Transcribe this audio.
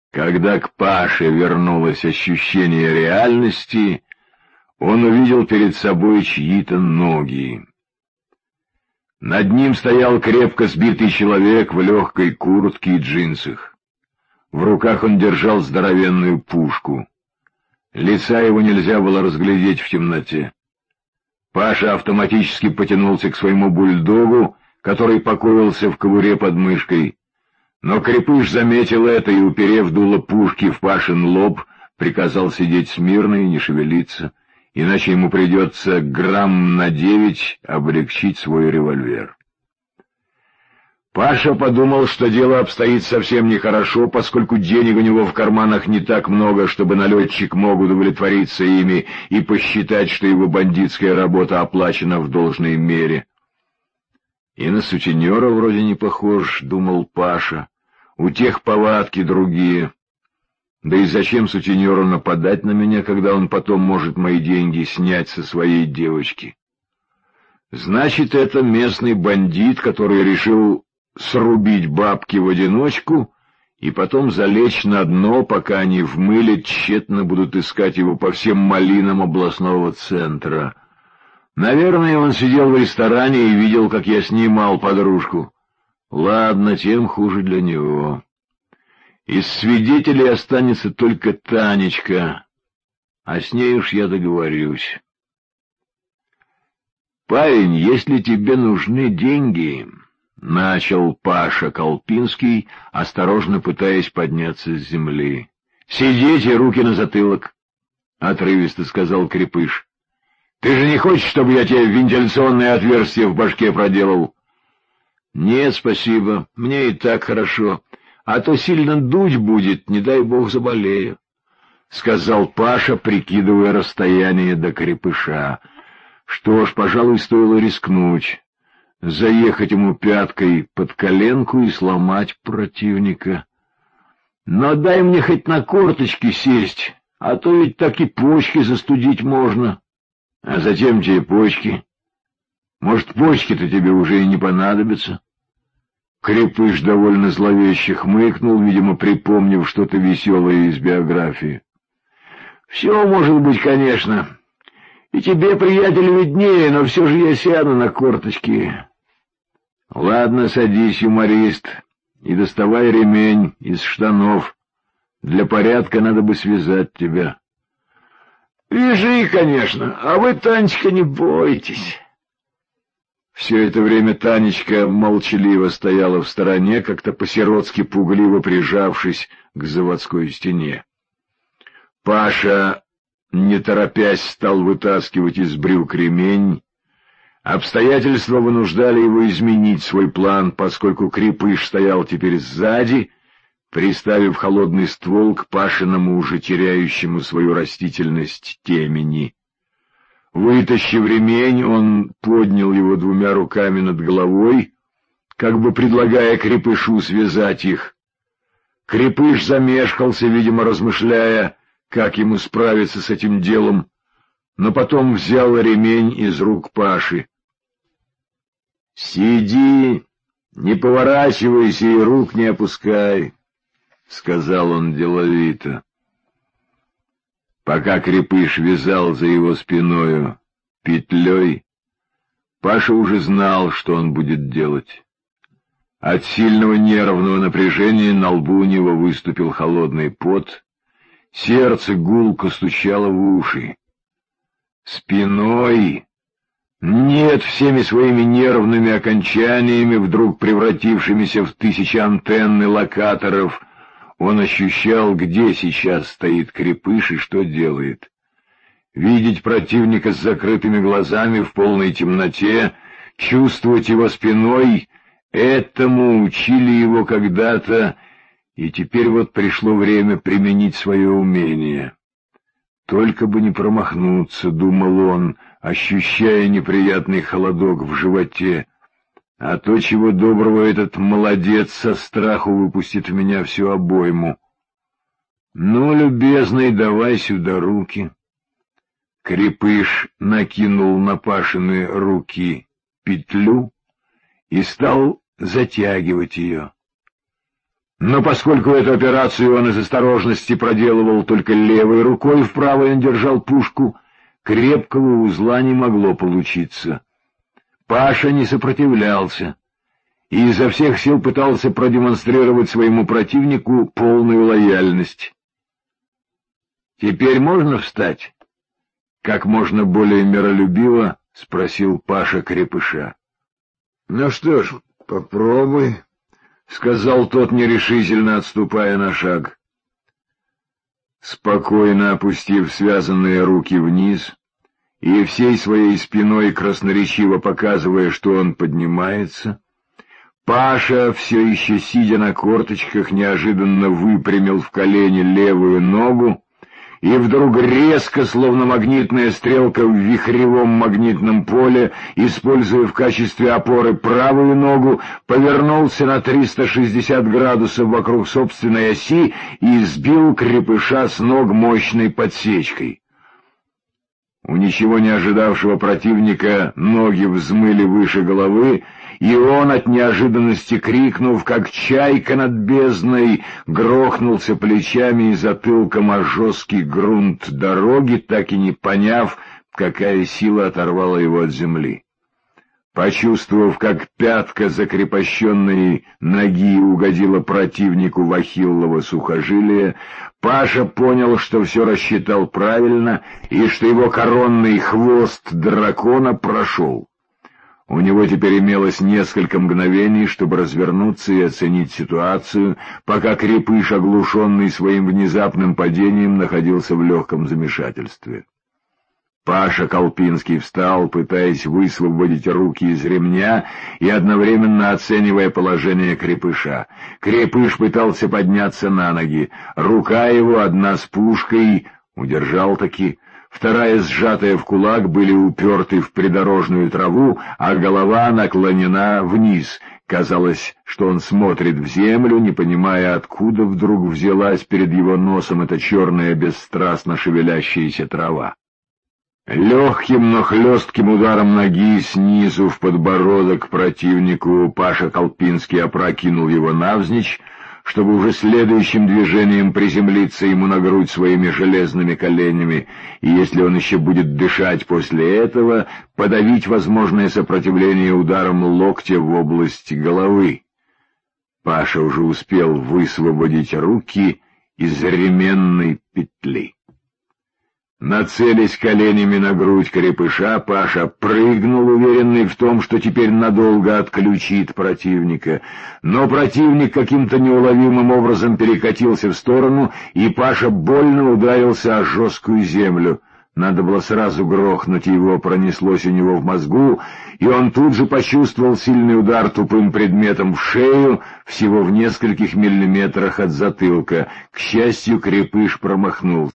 Когда к Паше вернулось ощущение реальности, он увидел перед собой чьи-то ноги. Над ним стоял крепко сбитый человек в легкой куртке и джинсах. В руках он держал здоровенную пушку. Лица его нельзя было разглядеть в темноте. Паша автоматически потянулся к своему бульдогу, который покоился в кобуре под мышкой. Но Крепыш заметил это и, уперев дуло пушки в Пашин лоб, приказал сидеть смирно и не шевелиться, иначе ему придется грамм на 9 облегчить свой револьвер. Паша подумал, что дело обстоит совсем нехорошо, поскольку денег у него в карманах не так много, чтобы налетчик мог удовлетвориться ими и посчитать, что его бандитская работа оплачена в должной мере. И на сутенера вроде не похож, — думал Паша. У тех повадки другие. Да и зачем сутенеру нападать на меня, когда он потом может мои деньги снять со своей девочки? Значит, это местный бандит, который решил срубить бабки в одиночку и потом залечь на дно, пока они в мыле тщетно будут искать его по всем малинам областного центра. Наверное, он сидел в ресторане и видел, как я снимал подружку. Ладно, тем хуже для него. Из свидетелей останется только Танечка, а с ней уж я договорюсь. «Парень, если тебе нужны деньги...» — начал Паша Колпинский, осторожно пытаясь подняться с земли. «Сидите, руки на затылок», — отрывисто сказал Крепыш. «Ты же не хочешь, чтобы я тебе вентиляционное отверстие в башке проделал?» «Нет, спасибо, мне и так хорошо, а то сильно дуть будет, не дай бог заболею», — сказал Паша, прикидывая расстояние до Крепыша. Что ж, пожалуй, стоило рискнуть, заехать ему пяткой под коленку и сломать противника. «Но дай мне хоть на корточки сесть, а то ведь так и почки застудить можно». «А затем тебе почки? Может, почки-то тебе уже и не понадобятся?» Крепыш довольно зловеще хмыкнул, видимо, припомнив что-то веселое из биографии. «Все может быть, конечно. И тебе, приятель, виднее, но все же я сяду на корточки». «Ладно, садись, юморист, и доставай ремень из штанов. Для порядка надо бы связать тебя». «Вяжи, конечно, а вы, Танечка, не бойтесь». Все это время Танечка молчаливо стояла в стороне, как-то по-сиротски пугливо прижавшись к заводской стене. Паша, не торопясь, стал вытаскивать из брюк ремень. Обстоятельства вынуждали его изменить свой план, поскольку Крепыш стоял теперь сзади, приставив холодный ствол к Пашиному, уже теряющему свою растительность, темени. Вытащив ремень, он поднял его двумя руками над головой, как бы предлагая Крепышу связать их. Крепыш замешкался, видимо, размышляя, как ему справиться с этим делом, но потом взял ремень из рук Паши. «Сиди, не поворачивайся и рук не опускай», — сказал он деловито. Пока Крепыш вязал за его спиною петлей, Паша уже знал, что он будет делать. От сильного нервного напряжения на лбу у него выступил холодный пот, сердце гулко стучало в уши. Спиной, нет, всеми своими нервными окончаниями, вдруг превратившимися в тысячи антенн и локаторов, он ощущал, где сейчас стоит Крепыш и что делает. Видеть противника с закрытыми глазами в полной темноте, чувствовать его спиной — этому учили его когда-то, и теперь вот пришло время применить свое умение. Только бы не промахнуться, — думал он, ощущая неприятный холодок в животе. А то, чего доброго, этот молодец со страху выпустит в меня всю обойму. Ну, любезный, давай сюда руки. Крепыш накинул на Пашины руки петлю и стал затягивать ее. Но поскольку эту операцию он из осторожности проделывал только левой рукой, в правой он держал пушку, крепкого узла не могло получиться. Паша не сопротивлялся и изо всех сил пытался продемонстрировать своему противнику полную лояльность. «Теперь можно встать?» — как можно более миролюбиво спросил Паша крепыша. «Ну что ж, попробуй», — сказал тот, нерешительно отступая на шаг. Спокойно опустив связанные руки вниз и всей своей спиной красноречиво показывая, что он поднимается, Паша, все еще сидя на корточках, неожиданно выпрямил в колени левую ногу и вдруг резко, словно магнитная стрелка в вихревом магнитном поле, используя в качестве опоры правую ногу, повернулся на 360 градусов вокруг собственной оси и сбил крепыша с ног мощной подсечкой. У ничего не ожидавшего противника ноги взмыли выше головы, и он, от неожиданности крикнув, как чайка над бездной, грохнулся плечами и затылком о жесткий грунт дороги, так и не поняв, какая сила оторвала его от земли. Почувствовав, как пятка закрепощенной ноги угодила противнику в ахиллово сухожилие, Паша понял, что все рассчитал правильно и что его коронный хвост дракона прошел. У него теперь имелось несколько мгновений, чтобы развернуться и оценить ситуацию, пока крепыш, оглушенный своим внезапным падением, находился в легком замешательстве. Паша Колпинский встал, пытаясь высвободить руки из ремня и одновременно оценивая положение крепыша. Крепыш пытался подняться на ноги. Рука его, одна с пушкой, удержал-таки, вторая, сжатая в кулак, были уперты в придорожную траву, а голова наклонена вниз. Казалось, что он смотрит в землю, не понимая, откуда вдруг взялась перед его носом эта черная, бесстрастно шевелящаяся трава. Легким, но хлестким ударом ноги снизу в подбородок противнику Паша Колпинский опрокинул его навзничь, чтобы уже следующим движением приземлиться ему на грудь своими железными коленями, и если он еще будет дышать после этого, подавить возможное сопротивление ударом локтя в область головы. Паша уже успел высвободить руки из ременной петли. Нацелясь коленями на грудь крепыша, Паша прыгнул, уверенный в том, что теперь надолго отключит противника. Но противник каким-то неуловимым образом перекатился в сторону, и Паша больно ударился о жесткую землю. Надо было сразу грохнуть его, пронеслось у него в мозгу, и он тут же почувствовал сильный удар тупым предметом в шею, всего в нескольких миллиметрах от затылка. К счастью, крепыш промахнулся.